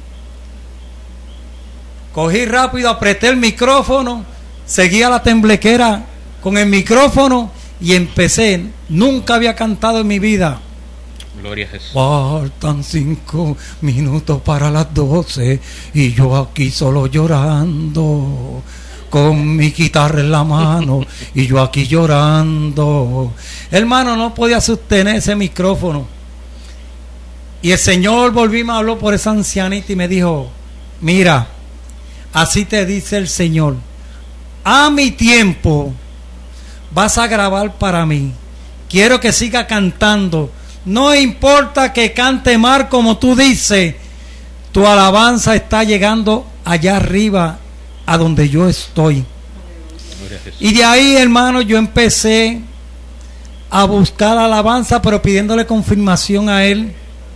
Cogí rápido, apreté el micrófono, seguía la temblequera con el micrófono y empecé. Nunca había cantado en mi vida. Gloria a Jesús. Faltan cinco minutos para las doce y yo aquí solo llorando, con mi guitarra en la mano y yo aquí llorando. Hermano, no podía sostener ese micrófono. Y el Señor volvió y me habló por esa ancianita y me dijo: mira, así te dice el Señor, a mi tiempo vas a grabar para mí. Quiero que siga cantando. No importa que cante mal, como tú dices, tu alabanza está llegando allá arriba, a donde yo estoy. Y de ahí, hermano, yo empecé a buscar alabanza, pero pidiéndole confirmación a Él.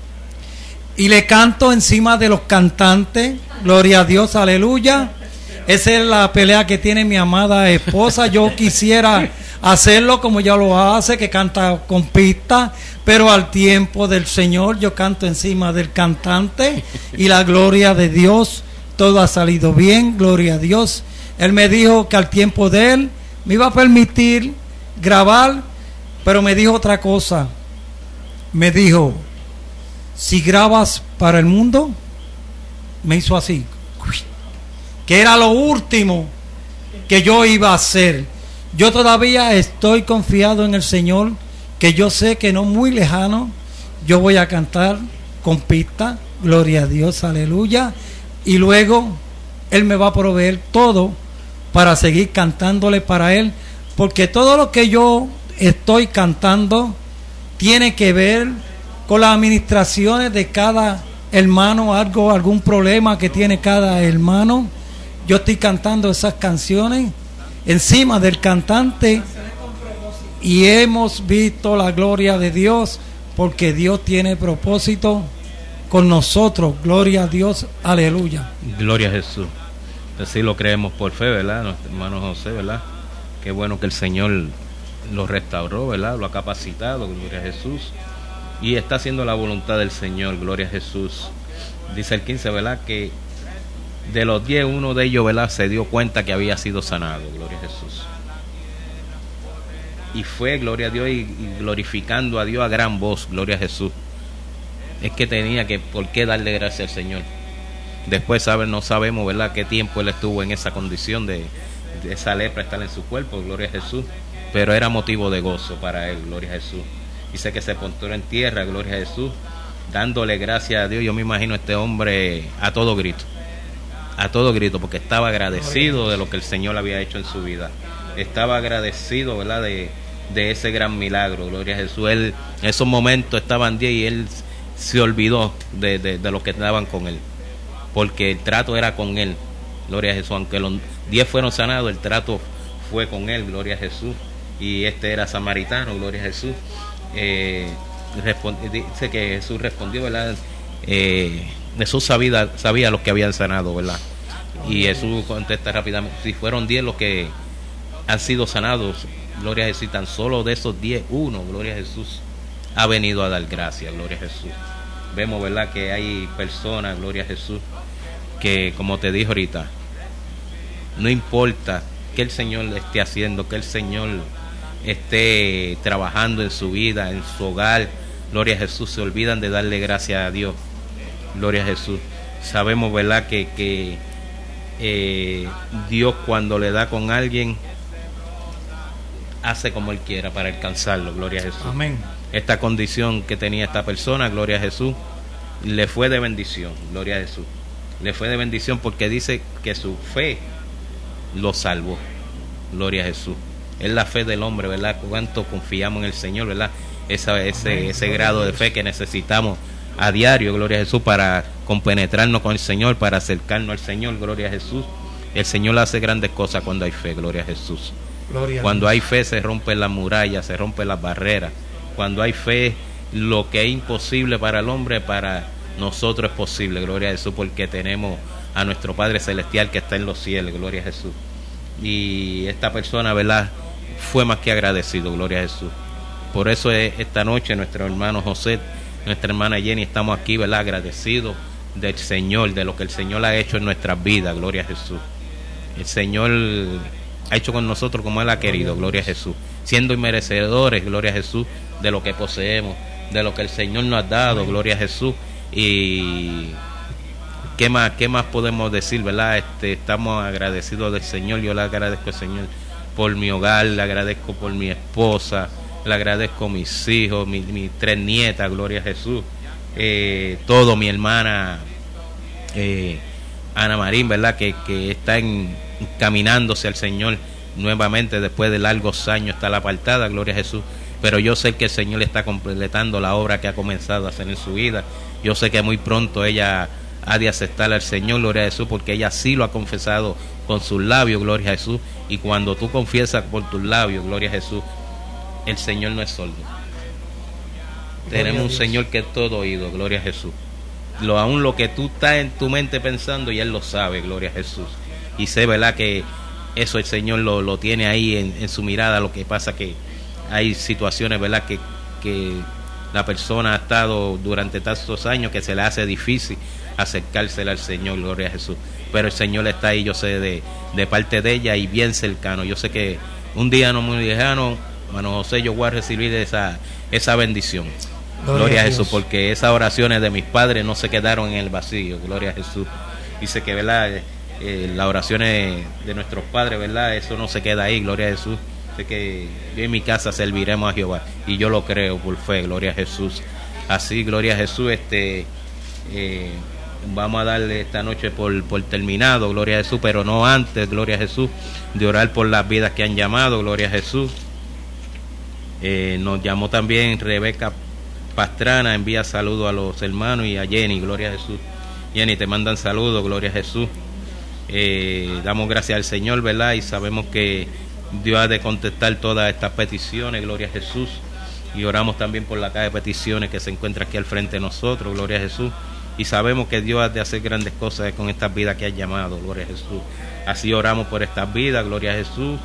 Y le canto encima de los cantantes. Gloria a Dios, aleluya. Esa es la pelea que tiene mi amada esposa. Yo quisiera hacerlo como ella lo hace, que canta con pista, pero al tiempo del Señor yo canto encima del cantante, y la gloria de Dios, todo ha salido bien, gloria a Dios. Él me dijo que al tiempo de Él me iba a permitir grabar, pero me dijo otra cosa. Me dijo: si grabas para el mundo, me hizo así, que era lo último que yo iba a hacer. Yo todavía estoy confiado en el Señor, que yo sé que no muy lejano yo voy a cantar con pista, gloria a Dios, aleluya, y luego Él me va a proveer todo para seguir cantándole para Él, porque todo lo que yo estoy cantando tiene que ver con las administraciones de cada hermano, algo, algún problema que tiene cada hermano. Yo estoy cantando esas canciones encima del cantante, y hemos visto la gloria de Dios, porque Dios tiene propósito con nosotros. Gloria a Dios, aleluya. Gloria a Jesús. Así lo creemos por fe, ¿verdad? Nuestro hermano José, ¿verdad? Qué bueno que el Señor lo restauró, ¿verdad? Lo ha capacitado, gloria a Jesús. Y está haciendo la voluntad del Señor, gloria a Jesús. Dice el quince, ¿verdad? Que de los diez, uno de ellos, ¿verdad? Se dio cuenta que había sido sanado, gloria a Jesús. Y fue, gloria a Dios, y, y glorificando a Dios a gran voz, gloria a Jesús. Es que tenía que, ¿por qué darle gracias al Señor? Después, ¿saben? No sabemos, ¿verdad?, qué tiempo él estuvo en esa condición de, de esa lepra estar en su cuerpo, gloria a Jesús. Pero era motivo de gozo para él, gloria a Jesús. Dice que se postró en tierra, gloria a Jesús, dándole gracias a Dios. Yo me imagino a este hombre a todo grito, a todo grito, porque estaba agradecido de lo que el Señor había hecho en su vida. Estaba agradecido, ¿verdad?, de, de ese gran milagro, gloria a Jesús. Él, en esos momentos estaban diez y él se olvidó de, de, de los que estaban con él, porque el trato era con él, gloria a Jesús. Aunque los diez fueron sanados, el trato fue con él, gloria a Jesús. Y este era samaritano, gloria a Jesús. Eh, responde, dice que Jesús respondió, ¿verdad? Eh, Jesús sabía, sabía los que habían sanado, ¿verdad? Y Jesús contesta rápidamente: si fueron diez los que han sido sanados, gloria a Jesús, tan solo de esos diez, uno, gloria a Jesús, ha venido a dar gracias, gloria a Jesús. Vemos, ¿verdad?, que hay personas, gloria a Jesús, que, como te dije ahorita, no importa que el Señor le esté haciendo, que el Señor esté trabajando en su vida, en su hogar, gloria a Jesús, se olvidan de darle gracias a Dios, gloria a Jesús. Sabemos, ¿verdad?, que, que eh, Dios, cuando le da con alguien, hace como Él quiera para alcanzarlo, gloria a Jesús. Amén. Esta condición que tenía esta persona, gloria a Jesús, le fue de bendición, gloria a Jesús. Le fue de bendición porque dice que su fe lo salvó, gloria a Jesús. Es la fe del hombre, ¿verdad? Cuánto confiamos en el Señor, ¿verdad? Esa, ese, Amén. Ese grado de fe que necesitamos a diario, gloria a Jesús, para compenetrarnos con el Señor, para acercarnos al Señor, gloria a Jesús. El Señor hace grandes cosas cuando hay fe, gloria a Jesús. Gloria cuando a hay fe se rompen las murallas, se rompen las barreras. Cuando hay fe, lo que es imposible para el hombre, para nosotros es posible, gloria a Jesús, porque tenemos a nuestro Padre Celestial que está en los cielos, gloria a Jesús. Y esta persona, ¿verdad?, fue más que agradecido, gloria a Jesús. Por eso esta noche nuestro hermano José, nuestra hermana Jenny, estamos aquí, ¿verdad?, agradecidos del Señor, de lo que el Señor ha hecho en nuestras vidas, gloria a Jesús. El Señor ha hecho con nosotros como Él ha querido, gloria a Jesús, siendo inmerecedores, gloria a Jesús, de lo que poseemos, de lo que el Señor nos ha dado, gloria a Jesús. Y qué más, qué más podemos decir, ¿verdad? Este, estamos agradecidos del Señor. Yo le agradezco al Señor por mi hogar, le agradezco por mi esposa, le agradezco a mis hijos, mis, mis tres nietas, gloria a Jesús, eh, todo, mi hermana eh, Ana Marín, ¿verdad?, que, que está en, encaminándose al Señor nuevamente después de largos años, está la apartada, gloria a Jesús. Pero yo sé que el Señor está completando la obra que ha comenzado a hacer en su vida. Yo sé que muy pronto ella ha de aceptar al Señor, gloria a Jesús, porque ella sí lo ha confesado con sus labios, gloria a Jesús. Y cuando tú confiesas por tus labios, gloria a Jesús, el Señor no es sordo. Tenemos un Señor que es todo oído, gloria a Jesús. Lo, aún lo que tú estás en tu mente pensando, y Él lo sabe, gloria a Jesús. Y sé, ¿verdad?, que eso el Señor lo, lo tiene ahí en, en su mirada. Lo que pasa que hay situaciones, ¿verdad?, que, que la persona ha estado durante tantos años que se le hace difícil acercársela al Señor, gloria a Jesús. Pero el Señor está ahí, yo sé, de, de parte de ella, y bien cercano. Yo sé que un día no muy lejano, hermano José, yo voy a recibir esa, esa bendición. Gloria, gloria a Jesús, porque esas oraciones de mis padres no se quedaron en el vacío, gloria a Jesús. Dice que, ¿verdad?, eh, las oraciones de nuestros padres, ¿verdad?, eso no se queda ahí, gloria a Jesús. De que yo en mi casa serviremos a Jehová, y yo lo creo por fe, gloria a Jesús. Así, gloria a Jesús. Este eh, vamos a darle esta noche por, por terminado, gloria a Jesús, pero no antes, gloria a Jesús, de orar por las vidas que han llamado, gloria a Jesús. Eh, nos llamó también Rebeca Pastrana, envía saludos a los hermanos, y a Jenny, gloria a Jesús. Jenny, te mandan saludos, gloria a Jesús. Eh, damos gracias al Señor, ¿verdad? Y sabemos que Dios ha de contestar todas estas peticiones, gloria a Jesús. Y oramos también por la caja de peticiones que se encuentra aquí al frente de nosotros, gloria a Jesús. Y sabemos que Dios ha de hacer grandes cosas con estas vidas que ha llamado, gloria a Jesús. Así oramos por estas vidas, gloria a Jesús.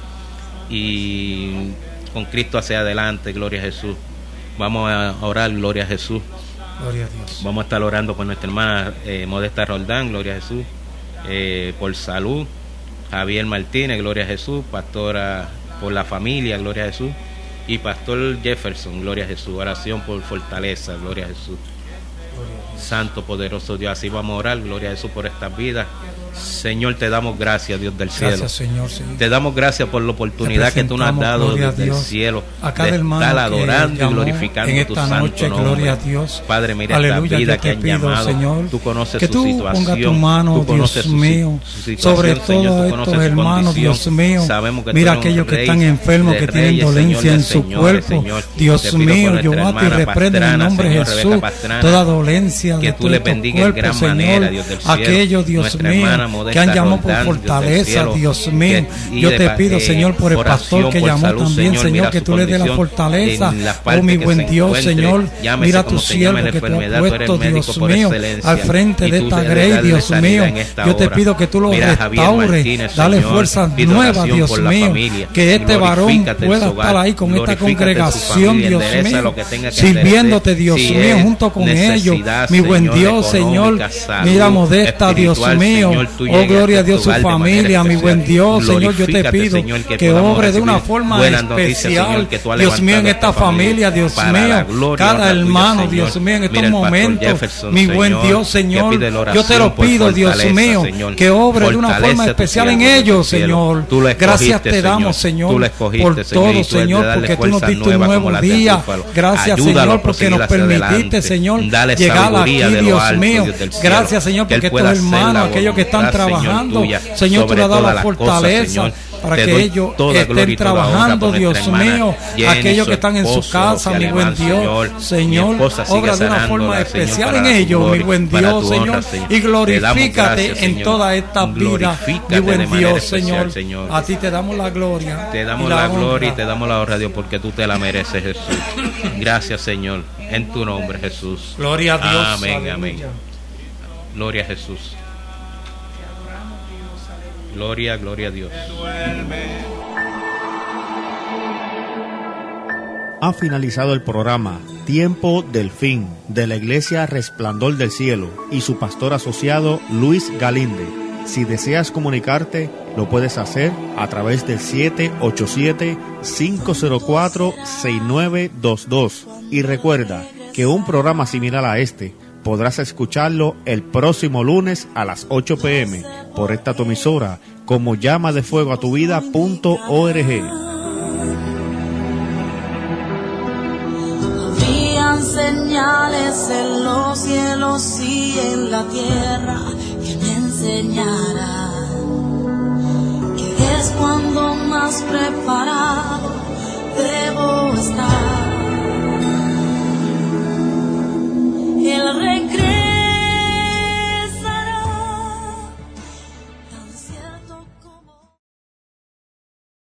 Y con Cristo hacia adelante, gloria a Jesús. Vamos a orar, gloria a Jesús. Gloria a Dios. Vamos a estar orando por nuestra hermana eh, Modesta Roldán, gloria a Jesús. Eh, por salud, Javier Martínez, gloria a Jesús. Pastora, por la familia, gloria a Jesús. Y Pastor Jefferson, gloria a Jesús. Oración por fortaleza, gloria a Jesús. Santo, poderoso Dios, así vamos a orar, gloria a Jesús, por estas vidas. Señor, te damos gracias, Dios del cielo. Gracias, Señor, Señor. Te damos gracias por la oportunidad que tú nos has dado desde el cielo de estar adorando y glorificando en esta tu santo noche, nombre. Gloria a Dios. Padre, mira Aleluya, esta vida yo que te han pido, llamado. Señor, Tú conoces que su tú situación. ponga tu mano, tú conoces Dios su, mío, su situación, sobre Señor, todos tú estos conoces su hermanos, condición. Dios mío. Sabemos que Mira tú eres aquellos un que rey están enfermos, de que tienen reyes, dolencia Señor en de su señores, cuerpo. Señor. Dios Te pido mío, por yo nuestra mato y hermana reprendo en el Pastrana, nombre de Señor, Jesús Rebeca Pastrana, toda dolencia que de tú todo le estos bendigas en gran cuerpos, manera, Señor. Dios del cielo. Aquellos, Dios Nuestra mío, hermana que Modesta han llamado por Roldán, Dios del fortaleza, cielo, Dios mío. que- Yo y te de- pido, eh, Señor, por el oración pastor que por llamó salud, también, Señor, Señor, mira que su tú le dé la condición fortaleza. en las Oh, partes mi que buen se Dios, encuentre. Señor. Llámese Mira a como tu se siervo llame la que tú has enfermedad, tú eres puesto, médico Dios por mío, excelencia, al frente y de tú esta debes grey, darle Dios sanidad mío. en esta Yo te hora. pido que tú lo Mira a Javier restaures, Martínez, dale Señor. fuerzas Pido nuevas, oración Dios por la mío. familia. Que este varón Glorifícate en pueda su hogar. estar ahí con esta Glorifícate en su congregación, familia. Dios Endereza mío, lo que tenga que sirviéndote, enderezar. Dios Si mío, es junto con ellos. necesidad, Mi buen Señor, Dios, Señor, económica, salud, mira Modesta, Dios espiritual, mío. Señor, tú Oh, llegues gloria a tu Dios, su hogar de manera familia, mi buen especial. Dios, Señor, yo te Glorifícate, pido Señor, que que podamos obre de una recibir forma buenas noticias, especial, Señor, que tú has Dios mío, en levantado esta esta familia familia, Dios para la mío, gloria y cada honra tuya, hermano, Señor. Dios mío, en Mira estos el pastor momentos, Jefferson, mi buen Señor, Dios, que Señor, pide la yo te lo oración por pido, Dios fortaleza, mío, Señor. que obre de una Fortalece forma a tu especial en siervo, ellos, Dios del cielo. Señor. Tú lo escogiste, Gracias te damos, Señor, Tú lo escogiste, por Señor, y todo, tú debes Señor, darle porque tú nos fuerzas diste un nuevas como nuevo las del día. búfalo. Gracias, Ayúdalo a Señor, porque proseguir nos hacia permitiste, adelante. Señor, Dale llegar sabiduría aquí, de lo Dios alto, mío. Dios del cielo. Gracias, Señor, Que él porque estos pueda hacer la hermanos, aquellos que están voluntad, Señor, trabajando, tuya Señor, tú sobre le has dado todas la las cosas, fortaleza Señor. para Te que doy ellos toda gloria y estén toda honra trabajando, por Dios nuestra hermana mío. Jenny, Aquellos su que están en su esposo, casa, que mi buen alemán, Dios, Mi Señor, esposa sigue obra de una sanándola, forma Señor, especial para en tu ellos, mi gloria, buen para Dios, tu honra, Señor, Señor. y Te damos glorifícate gracias, en Señor. toda esta vida, Glorifícate mi buen de manera Dios, especial, Señor. Señor. A ti te damos la gloria. Te damos y la, honra. gloria y te damos la honra, Dios, porque tú te la mereces, Jesús. Gracias, Señor, en tu nombre, Jesús. Gloria a Dios. Amén, Aleluya. amén. Gloria a Jesús. Gloria, gloria a Dios. Ha finalizado el programa Tiempo del Fin de la Iglesia Resplandor del Cielo y su pastor asociado Luis Galinde. Si deseas comunicarte, lo puedes hacer a través del siete ocho siete, cinco cero cuatro, seis nueve dos dos. Y recuerda que un programa similar a este podrás escucharlo el próximo lunes a las ocho pe eme por esta tu emisora como llama de fuego a tu vida punto org. Habían señales en los cielos y en la tierra que me enseñarán que es cuando más preparado debo estar.